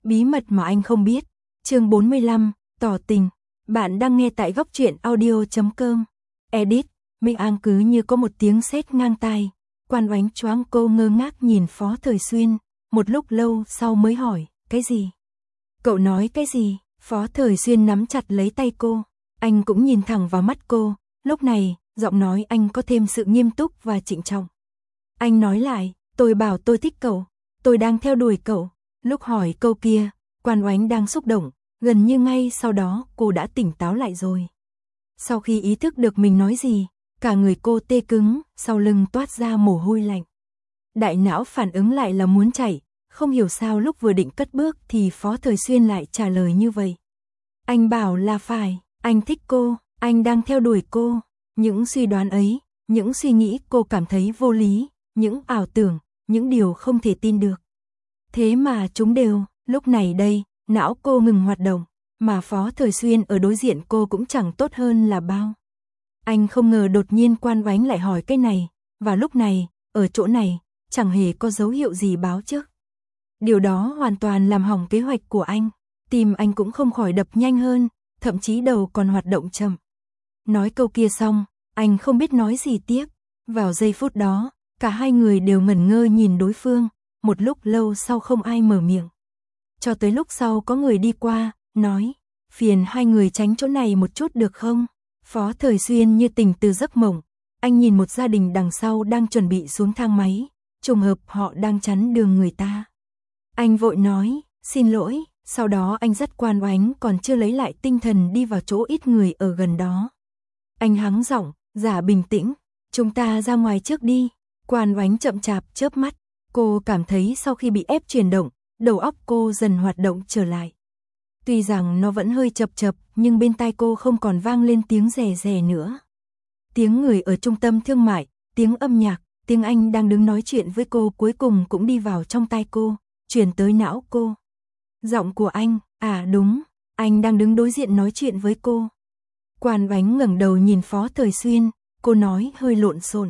Bí mật mà anh không biết. Chương 45, tỏ tình. Bạn đang nghe tại góc truyện audio.com. Edit, Minh An cứ như có một tiếng sét ngang tai. Quan Oánh choáng, cô ngơ ngác nhìn Phó Thời Xuyên, một lúc lâu sau mới hỏi, cái gì? Cậu nói cái gì? Phó Thời Xuyên nắm chặt lấy tay cô, anh cũng nhìn thẳng vào mắt cô, lúc này, giọng nói anh có thêm sự nghiêm túc và trịnh trọng. Anh nói lại, tôi bảo tôi thích cậu, tôi đang theo đuổi cậu. Lúc hỏi câu kia, Quan Oánh đang xúc động, gần như ngay sau đó cô đã tỉnh táo lại rồi. Sau khi ý thức được mình nói gì, cả người cô tê cứng, sau lưng toát ra mồ hôi lạnh. Đại não phản ứng lại là muốn chạy, không hiểu sao lúc vừa định cất bước thì Phó Thời Xuyên lại trả lời như vậy. Anh bảo là phải, anh thích cô, anh đang theo đuổi cô. Những suy đoán ấy, những suy nghĩ cô cảm thấy vô lý, những ảo tưởng, những điều không thể tin được. Thế mà chúng đều, lúc này đây, não cô ngừng hoạt động, mà Phó Thời Xuyên ở đối diện cô cũng chẳng tốt hơn là bao. Anh không ngờ đột nhiên Quan Oánh lại hỏi cái này, và lúc này, ở chỗ này, chẳng hề có dấu hiệu gì báo trước. Điều đó hoàn toàn làm hỏng kế hoạch của anh, tim anh cũng không khỏi đập nhanh hơn, thậm chí đầu còn hoạt động chậm. Nói câu kia xong, anh không biết nói gì tiếp. Vào giây phút đó, cả hai người đều ngẩn ngơ nhìn đối phương, một lúc lâu sau không ai mở miệng. Cho tới lúc sau có người đi qua, nói, phiền hai người tránh chỗ này một chút được không? Phó Thời Xuyên như tỉnh từ giấc mộng, anh nhìn một gia đình đằng sau đang chuẩn bị xuống thang máy, trùng hợp họ đang chắn đường người ta. Anh vội nói, xin lỗi, sau đó anh dắt Quan Oánh còn chưa lấy lại tinh thần đi vào chỗ ít người ở gần đó. Anh hắng giọng, giả bình tĩnh, chúng ta ra ngoài trước đi. Quan Oánh chậm chạp chớp mắt, cô cảm thấy sau khi bị ép chuyển động, đầu óc cô dần hoạt động trở lại. Tuy rằng nó vẫn hơi chập chập, nhưng bên tai cô không còn vang lên tiếng rè rè nữa. Tiếng người ở trung tâm thương mại, tiếng âm nhạc, tiếng anh đang đứng nói chuyện với cô cuối cùng cũng đi vào trong tai cô, truyền tới não cô. Giọng của anh, à đúng, anh đang đứng đối diện nói chuyện với cô. Quan Oánh ngẩng đầu nhìn Phó Thời Xuyên, cô nói hơi lộn xộn.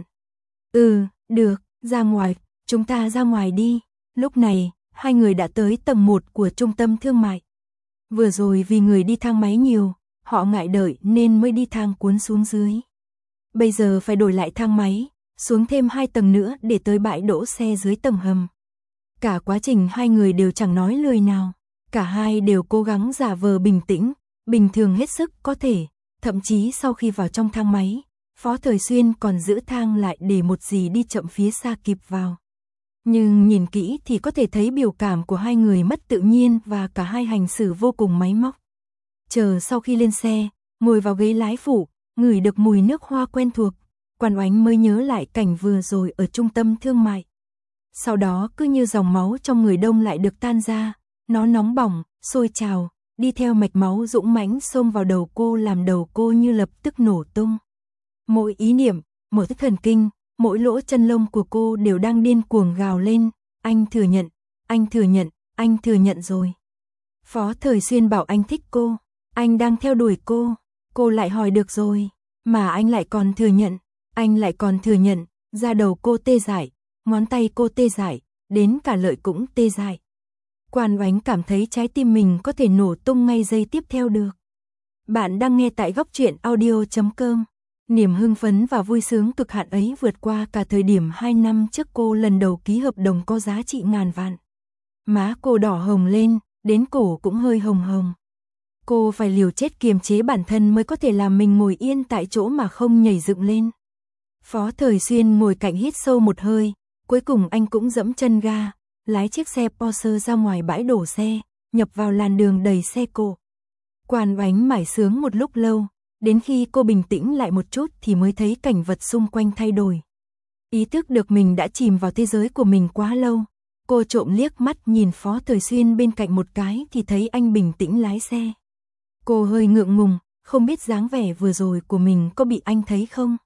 Được, ra ngoài, chúng ta ra ngoài đi. Lúc này, hai người đã tới tầng 1 của trung tâm thương mại. Vừa rồi vì người đi thang máy nhiều, họ ngại đợi nên mới đi thang cuốn xuống dưới. Bây giờ phải đổi lại thang máy, xuống thêm 2 tầng nữa để tới bãi đỗ xe dưới tầng hầm. Cả quá trình hai người đều chẳng nói lời nào, cả hai đều cố gắng giả vờ bình tĩnh, bình thường hết sức có thể, thậm chí sau khi vào trong thang máy, Phó Thời Xuyên còn giữ thang lại để một gì đi chậm phía xa kịp vào. Nhưng nhìn kỹ thì có thể thấy biểu cảm của hai người mất tự nhiên và cả hai hành xử vô cùng máy móc. Chờ sau khi lên xe, ngồi vào ghế lái phụ, ngửi được mùi nước hoa quen thuộc, Quan Oánh mới nhớ lại cảnh vừa rồi ở trung tâm thương mại. Sau đó cứ như dòng máu trong người đông lại được tan ra, nó nóng bỏng, sôi trào, đi theo mạch máu dũng mãnh xông vào đầu cô làm đầu cô như lập tức nổ tung. Mỗi ý niệm, mỗi thức thần kinh, mỗi lỗ chân lông của cô đều đang điên cuồng gào lên, anh thừa nhận, anh thừa nhận, anh thừa nhận rồi. Phó Thời Xuyên bảo anh thích cô, anh đang theo đuổi cô lại hỏi được rồi, mà anh lại còn thừa nhận, anh lại còn thừa nhận, da đầu cô tê dại, ngón tay cô tê dại, đến cả lợi cũng tê dại. Quan Oánh cảm thấy trái tim mình có thể nổ tung ngay giây tiếp theo được. Bạn đang nghe tại góc truyện audio.com. Niềm hưng phấn và vui sướng cực hạn ấy vượt qua cả thời điểm 2 năm trước cô lần đầu ký hợp đồng có giá trị ngàn vạn. Má cô đỏ hồng lên, đến cổ cũng hơi hồng hồng. Cô phải liều chết kiềm chế bản thân mới có thể làm mình ngồi yên tại chỗ mà không nhảy dựng lên. Phó Thời Xuyên ngồi cạnh hít sâu một hơi, cuối cùng anh cũng giẫm chân ga, lái chiếc xe Porsche ra ngoài bãi đổ xe, nhập vào làn đường đầy xe cộ. Quan Oánh mải sướng một lúc lâu, đến khi cô bình tĩnh lại một chút thì mới thấy cảnh vật xung quanh thay đổi. Ý thức được mình đã chìm vào thế giới của mình quá lâu, cô trộm liếc mắt nhìn Phó Thời Xuyên bên cạnh một cái thì thấy anh bình tĩnh lái xe. Cô hơi ngượng ngùng, không biết dáng vẻ vừa rồi của mình có bị anh thấy không.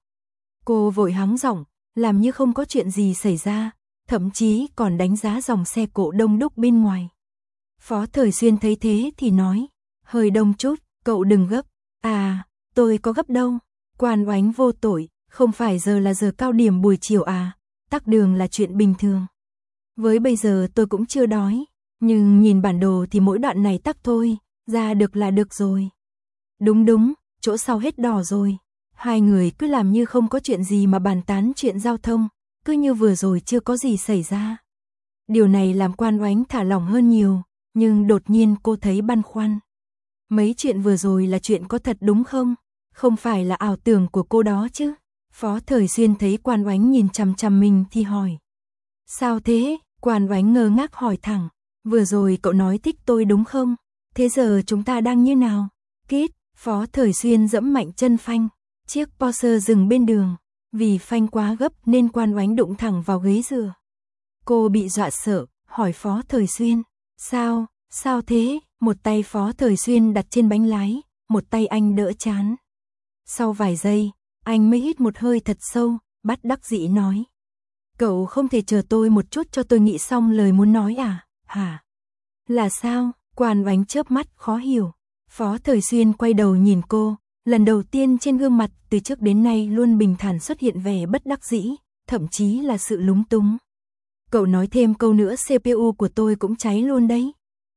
Cô vội hắng giọng, làm như không có chuyện gì xảy ra, thậm chí còn đánh giá dòng xe cộ đông đúc bên ngoài. Phó Thời Xuyên thấy thế thì nói, hơi đông chút, cậu đừng gấp. À, tôi có gấp đâu. Quan Oánh vô tội, không phải giờ là giờ cao điểm buổi chiều à, tắc đường là chuyện bình thường. Với bây giờ tôi cũng chưa đói. Nhưng nhìn bản đồ thì mỗi đoạn này tắc thôi, ra được là được rồi. Đúng, chỗ sau hết đỏ rồi. Hai người cứ làm như không có chuyện gì mà bàn tán chuyện giao thông, cứ như vừa rồi chưa có gì xảy ra. Điều này làm Quan Oánh thả lỏng hơn nhiều, nhưng đột nhiên cô thấy băn khoăn. Mấy chuyện vừa rồi là chuyện có thật đúng không? Không phải là ảo tưởng của cô đó chứ? Phó Thời Xuyên thấy Quan Oánh nhìn chằm chằm mình thì hỏi. Sao thế? Quan Oánh ngơ ngác hỏi thẳng. Vừa rồi cậu nói thích tôi đúng không? Thế giờ chúng ta đang như nào? Kít, Phó Thời Xuyên giẫm mạnh chân phanh. Chiếc Porsche dừng bên đường. Vì phanh quá gấp nên Quan Oánh đụng thẳng vào ghế dựa. Cô bị dọa sợ, hỏi Phó Thời Xuyên. Sao thế? Một tay Phó Thời Xuyên đặt trên bánh lái, một tay anh đỡ trán. Sau vài giây, anh mới hít một hơi thật sâu, bất đắc dĩ nói. Cậu không thể chờ tôi một chút cho tôi nghĩ xong lời muốn nói à? Hả? Là sao? Quan Oánh chớp mắt khó hiểu. Phó Thời Xuyên quay đầu nhìn cô, lần đầu tiên trên gương mặt từ trước đến nay luôn bình thản xuất hiện vẻ bất đắc dĩ, thậm chí là sự lúng túng. Cậu nói thêm câu nữa CPU của tôi cũng cháy luôn đấy.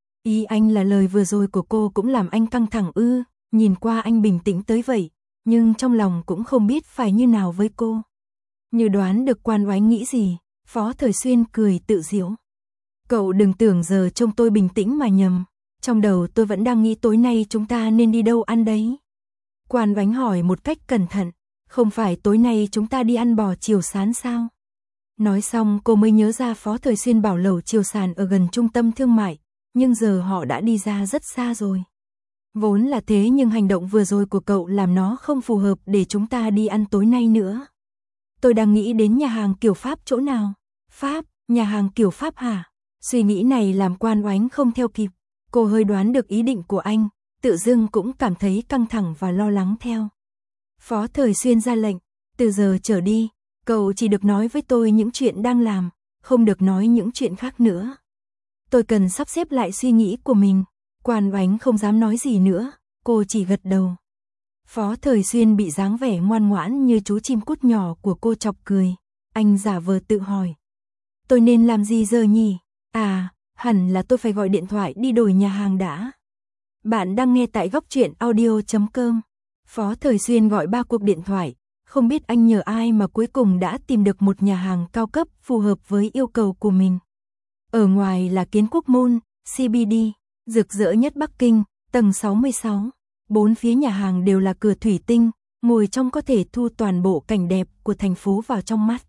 Ý anh là lời vừa rồi của cô cũng làm anh căng thẳng ư? Nhìn qua anh bình tĩnh tới vậy, nhưng trong lòng cũng không biết phải như nào với cô. Như đoán được Quan Oánh nghĩ gì, Phó Thời Xuyên cười tự giễu. Cậu đừng tưởng giờ trông tôi bình tĩnh mà nhầm, trong đầu tôi vẫn đang nghĩ tối nay chúng ta nên đi đâu ăn đấy. Quan Oánh hỏi một cách cẩn thận, không phải tối nay chúng ta đi ăn bò chiều sán sao? Nói xong cô mới nhớ ra Phó Thời Xuyên bảo lẩu chiều sàn ở gần trung tâm thương mại, nhưng giờ họ đã đi ra rất xa rồi. Vốn là thế nhưng hành động vừa rồi của cậu làm nó không phù hợp để chúng ta đi ăn tối nay nữa. Tôi đang nghĩ đến nhà hàng kiểu Pháp chỗ nào? Pháp, nhà hàng kiểu Pháp hả? Suy nghĩ này làm Quan Oánh không theo kịp. Cô hơi đoán được ý định của anh, tự dưng cũng cảm thấy căng thẳng và lo lắng theo. Phó Thời Xuyên ra lệnh, từ giờ trở đi, cậu chỉ được nói với tôi những chuyện đang làm, không được nói những chuyện khác nữa. Tôi cần sắp xếp lại suy nghĩ của mình. Quan Oánh không dám nói gì nữa, cô chỉ gật đầu. Phó Thời Xuyên bị dáng vẻ ngoan ngoãn như chú chim cút nhỏ của cô chọc cười. Anh giả vờ tự hỏi. Tôi nên làm gì giờ nhỉ? À, hẳn là tôi phải gọi điện thoại đi đổi nhà hàng đã. Bạn đang nghe tại góc truyện audio.com. Phó Thời Xuyên gọi 3 cuộc điện thoại, không biết anh nhờ ai mà cuối cùng đã tìm được một nhà hàng cao cấp phù hợp với yêu cầu của mình. Ở ngoài là Kiến Quốc Mall, CBD, rực rỡ nhất Bắc Kinh, tầng 66. Bốn phía nhà hàng đều là cửa thủy tinh, ngồi trong có thể thu toàn bộ cảnh đẹp của thành phố vào trong mắt.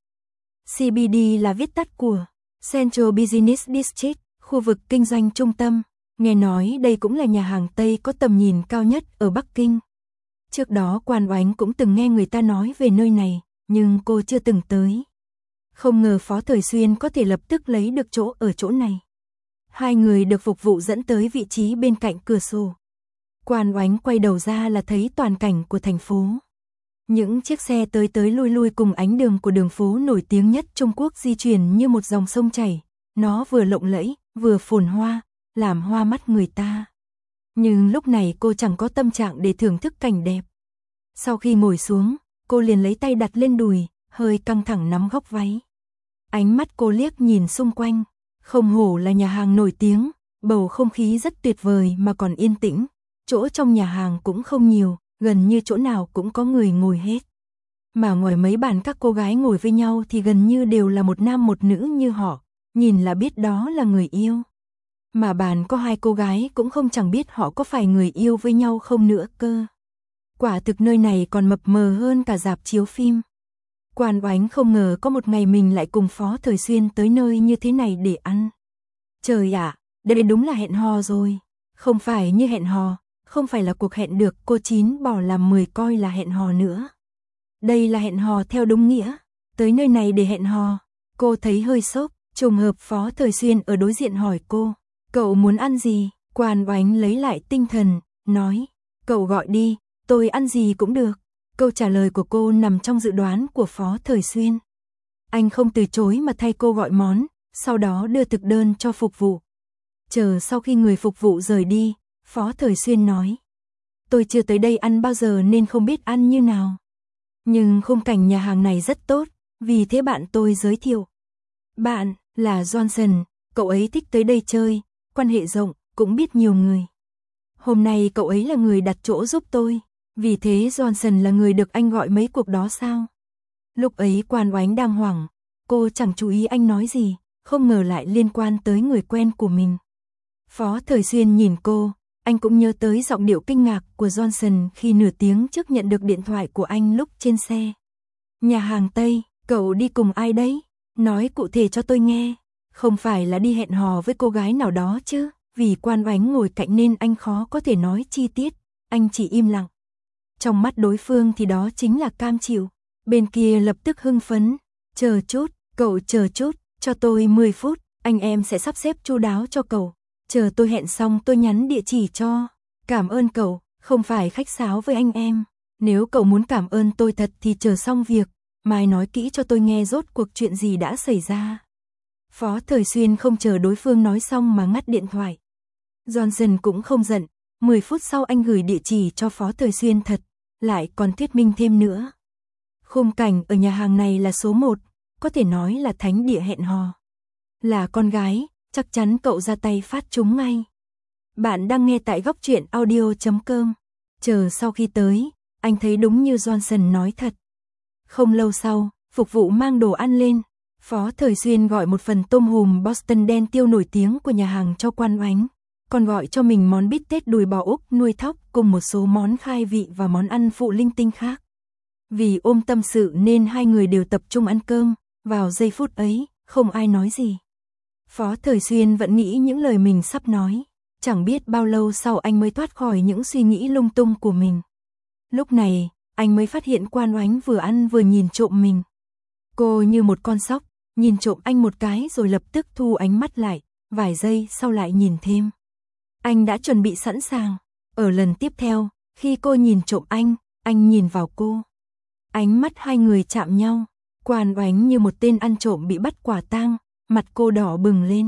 CBD là viết tắt của Central Business District, khu vực kinh doanh trung tâm. Nghe nói đây cũng là nhà hàng Tây có tầm nhìn cao nhất ở Bắc Kinh. Trước đó Quan Oánh cũng từng nghe người ta nói về nơi này, nhưng cô chưa từng tới. Không ngờ Phó Thời Xuyên có thể lập tức lấy được chỗ ở chỗ này. Hai người được phục vụ dẫn tới vị trí bên cạnh cửa sổ. Quan Oánh quay đầu ra là thấy toàn cảnh của thành phố. Những chiếc xe tới lui cùng ánh đường của đường phố nổi tiếng nhất Trung Quốc di chuyển như một dòng sông chảy. Nó vừa lộng lẫy, vừa phồn hoa, làm hoa mắt người ta. Nhưng lúc này cô chẳng có tâm trạng để thưởng thức cảnh đẹp. Sau khi ngồi xuống, cô liền lấy tay đặt lên đùi, hơi căng thẳng nắm góc váy. Ánh mắt cô liếc nhìn xung quanh, không hổ là nhà hàng nổi tiếng, bầu không khí rất tuyệt vời mà còn yên tĩnh. Chỗ trong nhà hàng cũng không nhiều, gần như chỗ nào cũng có người ngồi hết. Mà ngoài mấy bàn các cô gái ngồi với nhau thì gần như đều là một nam một nữ như họ, nhìn là biết đó là người yêu. Mà bàn có 2 cô gái cũng không chẳng biết họ có phải người yêu với nhau không nữa cơ. Quả thực nơi này còn mập mờ hơn cả rạp chiếu phim. Quan Oánh không ngờ có một ngày mình lại cùng Phó Thời Xuyên tới nơi như thế này để ăn. Trời ạ, đây đúng là hẹn hò rồi. Không phải như hẹn hò, không phải là cuộc hẹn được cô Chín bỏ làm 10 coi là hẹn hò nữa. Đây là hẹn hò theo đúng nghĩa. Tới nơi này để hẹn hò. Cô thấy hơi sốc, trùng hợp Phó Thời Xuyên ở đối diện hỏi cô. Cậu muốn ăn gì? Quan Oánh lấy lại tinh thần, nói. Cậu gọi đi, tôi ăn gì cũng được. Câu trả lời của cô nằm trong dự đoán của Phó Thời Xuyên. Anh không từ chối mà thay cô gọi món, sau đó đưa thực đơn cho phục vụ. Chờ sau khi người phục vụ rời đi, Phó Thời Xuyên nói. Tôi chưa tới đây ăn bao giờ nên không biết ăn như nào. Nhưng khung cảnh nhà hàng này rất tốt, vì thế bạn tôi giới thiệu. Bạn là Johnson, cậu ấy thích tới đây chơi, quan hệ rộng, cũng biết nhiều người. Hôm nay cậu ấy là người đặt chỗ giúp tôi, vì thế Johnson là người được anh gọi mấy cuộc đó sao? Lúc ấy Quan Oánh đang hoảng, cô chẳng chú ý anh nói gì, không ngờ lại liên quan tới người quen của mình. Phó Thời Xuyên nhìn cô, anh cũng nhớ tới giọng điệu kinh ngạc của Johnson khi nửa tiếng trước nhận được điện thoại của anh lúc trên xe. Nhà hàng Tây, cậu đi cùng ai đấy? Nói cụ thể cho tôi nghe. Không phải là đi hẹn hò với cô gái nào đó chứ? Vì Quan Oánh ngồi cạnh nên anh khó có thể nói chi tiết, anh chỉ im lặng. Trong mắt đối phương thì đó chính là cam chịu. Bên kia lập tức hưng phấn. Chờ chút, cậu chờ chút, cho tôi 10 phút, anh em sẽ sắp xếp chu đáo cho cậu. Chờ tôi hẹn xong tôi nhắn địa chỉ cho. Cảm ơn cậu, không phải khách sáo với anh em. Nếu cậu muốn cảm ơn tôi thật thì chờ xong việc, mai nói kỹ cho tôi nghe rốt cuộc chuyện gì đã xảy ra. Phó Thời Xuyên không chờ đối phương nói xong mà ngắt điện thoại. Johnson cũng không giận, 10 phút sau anh gửi địa chỉ cho Phó Thời Xuyên thật, lại còn thuyết minh thêm nữa. Khung cảnh ở nhà hàng này là số 1, có thể nói là thánh địa hẹn hò. Là con gái, chắc chắn cậu ra tay phát chúng ngay. Bạn đang nghe tại góc truyện audio.com. Chờ sau khi tới, anh thấy đúng như Johnson nói thật. Không lâu sau, phục vụ mang đồ ăn lên. Phó Thời Xuyên gọi một phần tôm hùm Boston đen tiêu nổi tiếng của nhà hàng cho Quan Oánh, còn gọi cho mình món bít tết đùi bò Úc nuôi thóc cùng một số món khai vị và món ăn phụ linh tinh khác. Vì ôm tâm sự nên hai người đều tập trung ăn cơm, vào giây phút ấy, không ai nói gì. Phó Thời Xuyên vẫn nghĩ những lời mình sắp nói, chẳng biết bao lâu sau anh mới thoát khỏi những suy nghĩ lung tung của mình. Lúc này, anh mới phát hiện Quan Oánh vừa ăn vừa nhìn trộm mình. Cô như một con sóc, nhìn trộm anh một cái rồi lập tức thu ánh mắt lại, vài giây sau lại nhìn thêm. Anh đã chuẩn bị sẵn sàng, ở lần tiếp theo, khi cô nhìn trộm anh nhìn vào cô. Ánh mắt hai người chạm nhau, Quan Oánh như một tên ăn trộm bị bắt quả tang, mặt cô đỏ bừng lên.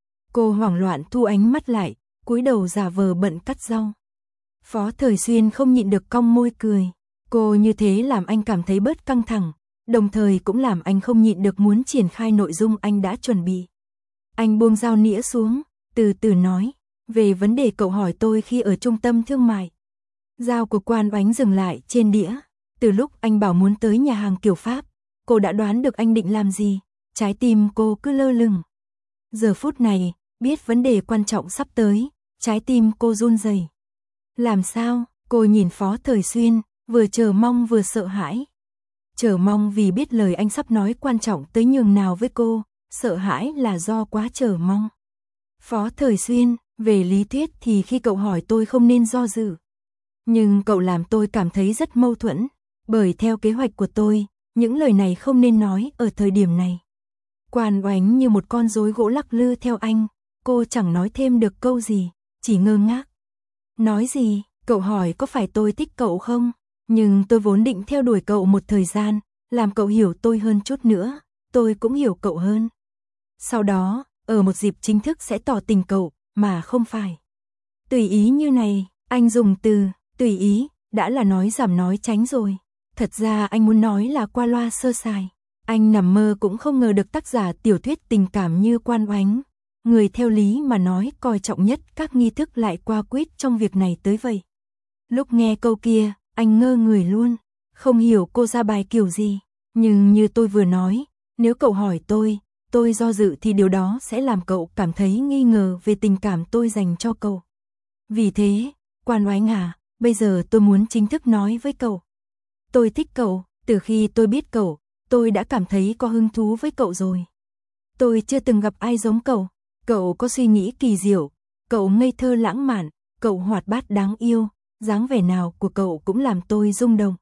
Cô hoảng loạn thu ánh mắt lại, cúi đầu giả vờ bận cắt rau. Phó Thời Xuyên không nhịn được cong môi cười, cô như thế làm anh cảm thấy bớt căng thẳng, đồng thời cũng làm anh không nhịn được muốn triển khai nội dung anh đã chuẩn bị. Anh buông dao nĩa xuống, từ từ nói, về vấn đề cậu hỏi tôi khi ở trung tâm thương mại. Dao của Quan Oánh dừng lại trên đĩa, từ lúc anh bảo muốn tới nhà hàng kiểu Pháp, cô đã đoán được anh định làm gì, trái tim cô cứ lơ lửng. Giờ phút này, biết vấn đề quan trọng sắp tới, trái tim cô run rẩy. Làm sao? Cô nhìn Phó Thời Xuyên, vừa chờ mong vừa sợ hãi. Chờ mong vì biết lời anh sắp nói quan trọng tới nhường nào với cô, sợ hãi là do quá chờ mong. Phó Thời Xuyên, về lý thuyết thì khi cậu hỏi tôi không nên do dự. Nhưng cậu làm tôi cảm thấy rất mâu thuẫn, bởi theo kế hoạch của tôi, những lời này không nên nói ở thời điểm này. Quan Oánh như một con rối gỗ lắc lư theo anh, cô chẳng nói thêm được câu gì, chỉ ngơ ngác. Nói gì? Cậu hỏi có phải tôi thích cậu không? Nhưng tôi vốn định theo đuổi cậu một thời gian, làm cậu hiểu tôi hơn chút nữa, tôi cũng hiểu cậu hơn. Sau đó, ở một dịp chính thức sẽ tỏ tình cậu, mà không phải tùy ý như này. Anh dùng từ tùy ý, đã là nói giảm nói tránh rồi. Thật ra anh muốn nói là qua loa sơ sài. Anh nằm mơ cũng không ngờ được tác giả tiểu thuyết tình cảm như Quan Oánh, người theo lý mà nói coi trọng nhất các nghi thức lại qua quýt trong việc này tới vậy. Lúc nghe câu kia, anh ngơ người luôn, không hiểu cô ra bài kiểu gì. Nhưng như tôi vừa nói, nếu cậu hỏi tôi do dự thì điều đó sẽ làm cậu cảm thấy nghi ngờ về tình cảm tôi dành cho cậu. Vì thế, Quan Oánh à, bây giờ tôi muốn chính thức nói với cậu. Tôi thích cậu, từ khi tôi biết cậu, tôi đã cảm thấy có hứng thú với cậu rồi. Tôi chưa từng gặp ai giống cậu có suy nghĩ kỳ diệu, cậu ngây thơ lãng mạn, cậu hoạt bát đáng yêu, dáng vẻ nào của cậu cũng làm tôi rung động.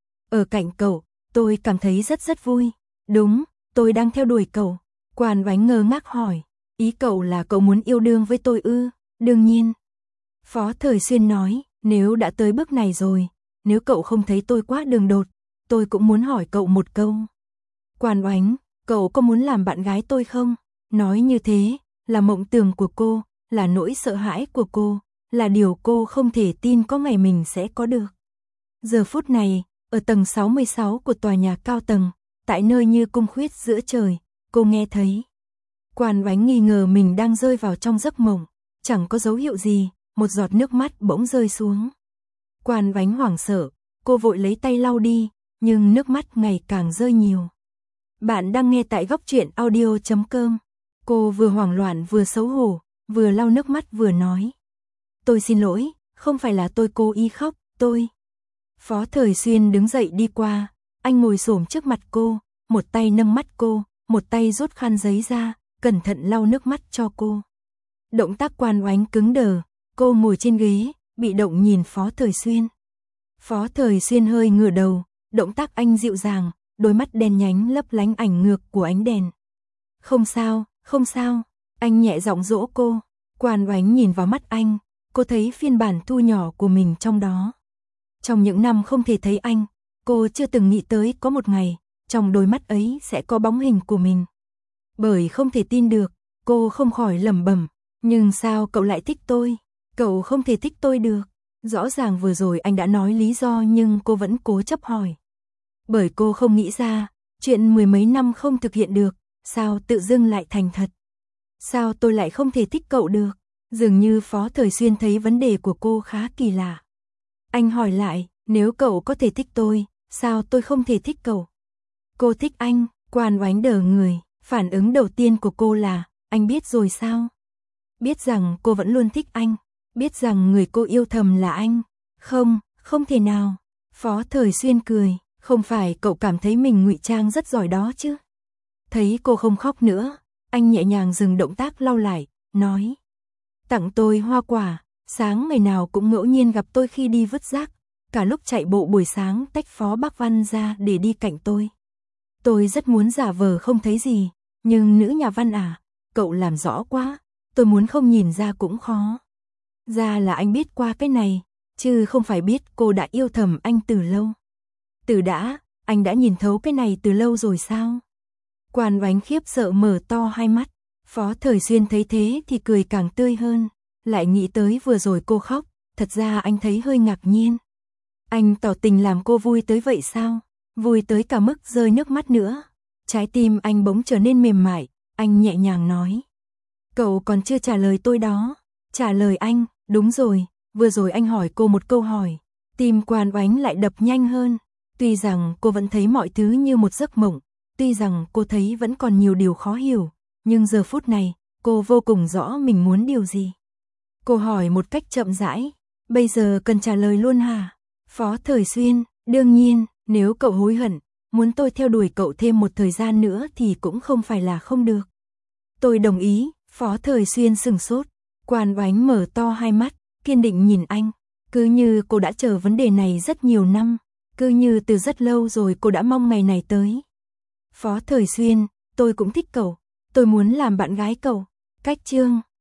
Ở cạnh cậu, tôi cảm thấy rất vui. Đúng, tôi đang theo đuổi cậu. Quan Oánh ngơ ngác hỏi, ý cậu là cậu muốn yêu đương với tôi ư? Đương nhiên. Phó Thời Xuyên nói, nếu đã tới bước này rồi, nếu cậu không thấy tôi quá đường đột, tôi cũng muốn hỏi cậu một câu. Quan Oánh, cậu có muốn làm bạn gái tôi không? Nói như thế, là mộng tưởng của cô, là nỗi sợ hãi của cô, là điều cô không thể tin có ngày mình sẽ có được. Giờ phút này, ở tầng 66 của tòa nhà cao tầng, tại nơi như cung khuyết giữa trời, cô nghe thấy. Quan Oánh nghi ngờ mình đang rơi vào trong giấc mộng. chẳng có dấu hiệu gì, một giọt nước mắt bỗng rơi xuống. Quan Oánh hoảng sợ, cô vội lấy tay lau đi, nhưng nước mắt ngày càng rơi nhiều. Bạn đang nghe tại Góc Truyện Audio.com. Cô vừa hoảng loạn vừa xấu hổ, vừa lau nước mắt vừa nói. Tôi xin lỗi, không phải là tôi cố ý khóc, tôi. Phó Thời Xuyên đứng dậy đi qua, anh ngồi xổm trước mặt cô, một tay nâng mắt cô, một tay rút khăn giấy ra, cẩn thận lau nước mắt cho cô. Động tác Quan Oánh cứng đờ, cô ngồi trên ghế, bị động nhìn Phó Thời Xuyên. Phó Thời Xuyên hơi ngửa đầu, động tác anh dịu dàng, đôi mắt đen nhánh lấp lánh ảnh ngược của ánh đèn. Không sao, không sao, anh nhẹ giọng dỗ cô. Quan Oánh nhìn vào mắt anh, cô thấy phiên bản thu nhỏ của mình trong đó. Trong những năm không thể thấy anh, cô chưa từng nghĩ tới có một ngày, trong đôi mắt ấy sẽ có bóng hình của mình. Bởi không thể tin được, cô không khỏi lẩm bẩm, nhưng sao cậu lại thích tôi? Cậu không thể thích tôi được. Rõ ràng vừa rồi anh đã nói lý do nhưng cô vẫn cố chấp hỏi. Bởi cô không nghĩ ra, chuyện mười mấy năm không thực hiện được, sao tự dưng lại thành thật? Sao tôi lại không thể thích cậu được? Dường như Phó Thời Xuyên thấy vấn đề của cô khá kỳ lạ. Anh hỏi lại, nếu cậu có thể thích tôi, sao tôi không thể thích cậu? Cô thích anh. Quan Oánh đờ người, phản ứng đầu tiên của cô là, anh biết rồi sao? Biết rằng cô vẫn luôn thích anh, biết rằng người cô yêu thầm là anh. Không, không thể nào. Phó Thời Xuyên cười, không phải cậu cảm thấy mình ngụy trang rất giỏi đó chứ? Thấy cô không khóc nữa, anh nhẹ nhàng dừng động tác lau lại, nói. Tặng tôi hoa quả, sáng ngày nào cũng ngẫu nhiên gặp tôi khi đi vứt rác, cả lúc chạy bộ buổi sáng tách Phó Bác Văn ra để đi cạnh tôi. Tôi rất muốn giả vờ không thấy gì, nhưng nữ nhà văn à, cậu làm rõ quá, tôi muốn không nhìn ra cũng khó. Ra là anh biết qua cái này, chứ không phải biết cô đã yêu thầm anh từ lâu. Anh đã nhìn thấu cái này từ lâu rồi sao? Quan Oánh khiếp sợ mở to hai mắt, Phó Thời Xuyên thấy thế thì cười càng tươi hơn, lại nghĩ tới vừa rồi cô khóc, thật ra anh thấy hơi ngạc nhiên. Anh tỏ tình làm cô vui tới vậy sao? Vui tới cả mức rơi nước mắt nữa. Trái tim anh bỗng trở nên mềm mại, anh nhẹ nhàng nói. Cậu còn chưa trả lời tôi đó. Trả lời anh, đúng rồi, vừa rồi anh hỏi cô một câu hỏi. Tim Quan Oánh lại đập nhanh hơn. Tuy rằng cô vẫn thấy mọi thứ như một giấc mộng, tuy rằng cô thấy vẫn còn nhiều điều khó hiểu, nhưng giờ phút này, cô vô cùng rõ mình muốn điều gì. Cô hỏi một cách chậm rãi, bây giờ cần trả lời luôn hả? Phó Thời Xuyên, đương nhiên, nếu cậu hối hận, muốn tôi theo đuổi cậu thêm một thời gian nữa thì cũng không phải là không được. Tôi đồng ý. Phó Thời Xuyên sừng sốt, Quan Oánh mở to hai mắt, kiên định nhìn anh, cứ như cô đã chờ vấn đề này rất nhiều năm, cứ như từ rất lâu rồi cô đã mong ngày này tới. Phó Thời Xuyên, tôi cũng thích cậu, tôi muốn làm bạn gái cậu. Cách chương